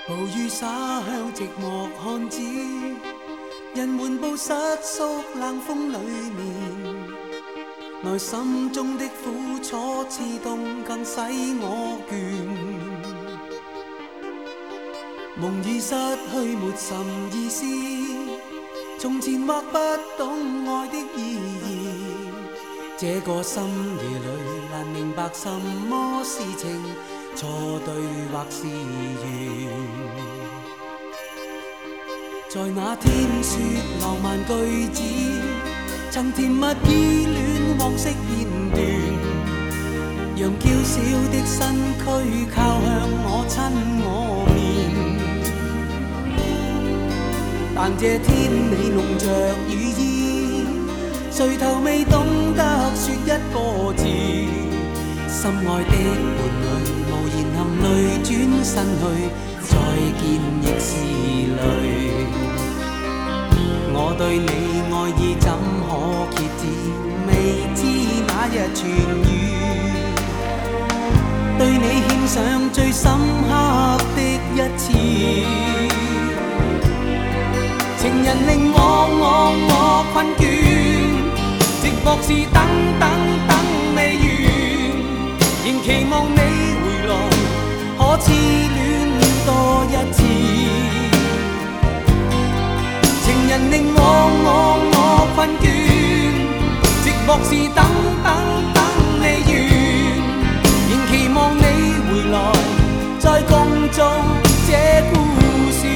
暴雨灑向寂寞漢子，人緩步失縮冷風裏面，內心中的苦楚刺痛更使我倦。夢已失去沒甚意思，從前或不懂愛的意義，這個深夜裏難明白什麼是情，錯對或是緣。在那天說浪漫句子，曾甜蜜依戀往昔片段，讓嬌小的身軀靠向我親我面。但這天你籠着雨衣，垂頭未懂得說一個字，心愛的伴侶無言含淚轉身去，再見亦是淚。我對你愛意怎可揭止，未知那日痊愈，對你獻上最深刻的一次。情人令我困倦，寂寞是等未完，仍期望你回來，可痴戀多一次。情人令我困倦，寂寞是等未完，仍期望你回來，再共做這故事。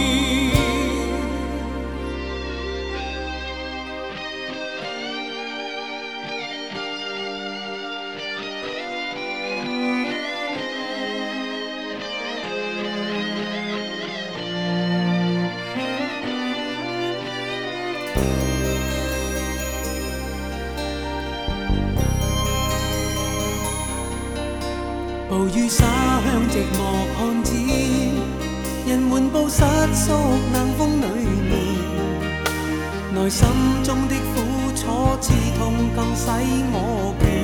暴雨灑向寂寞漢子，人緩步失縮冷風裏面，內心中的苦楚刺痛更使我倦。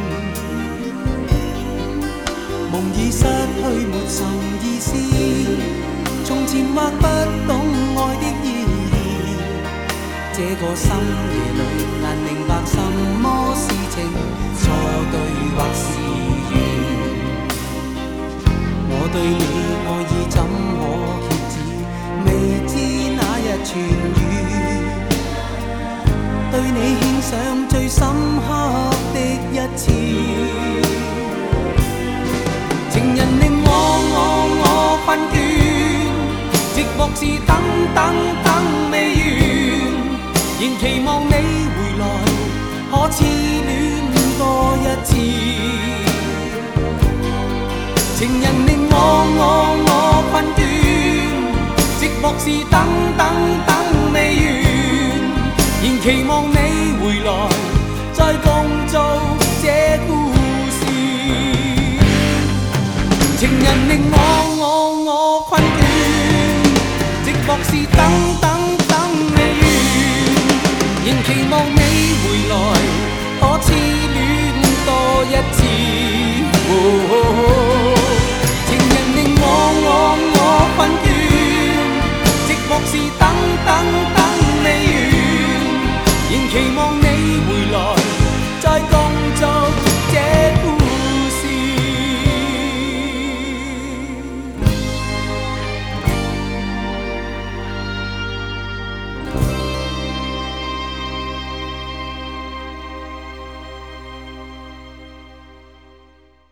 夢已失去沒甚意思，從前或不懂愛的意義，這個深夜裏難明白什麼是情，錯對或是緣。我對你愛意怎可揭止，未知那日痊愈，對你獻上最深刻的一次。情人令我困倦，寂寞是等未完，仍期望你回來，可痴戀多一次。情人令我困倦，寂寞是等未完，仍期望你回來，再共做這故事。情人令我困倦，寂寞是等未完，仍期望你回來，可痴戀多一次。情人令我困倦，寂寞是等未完，仍期望你回來，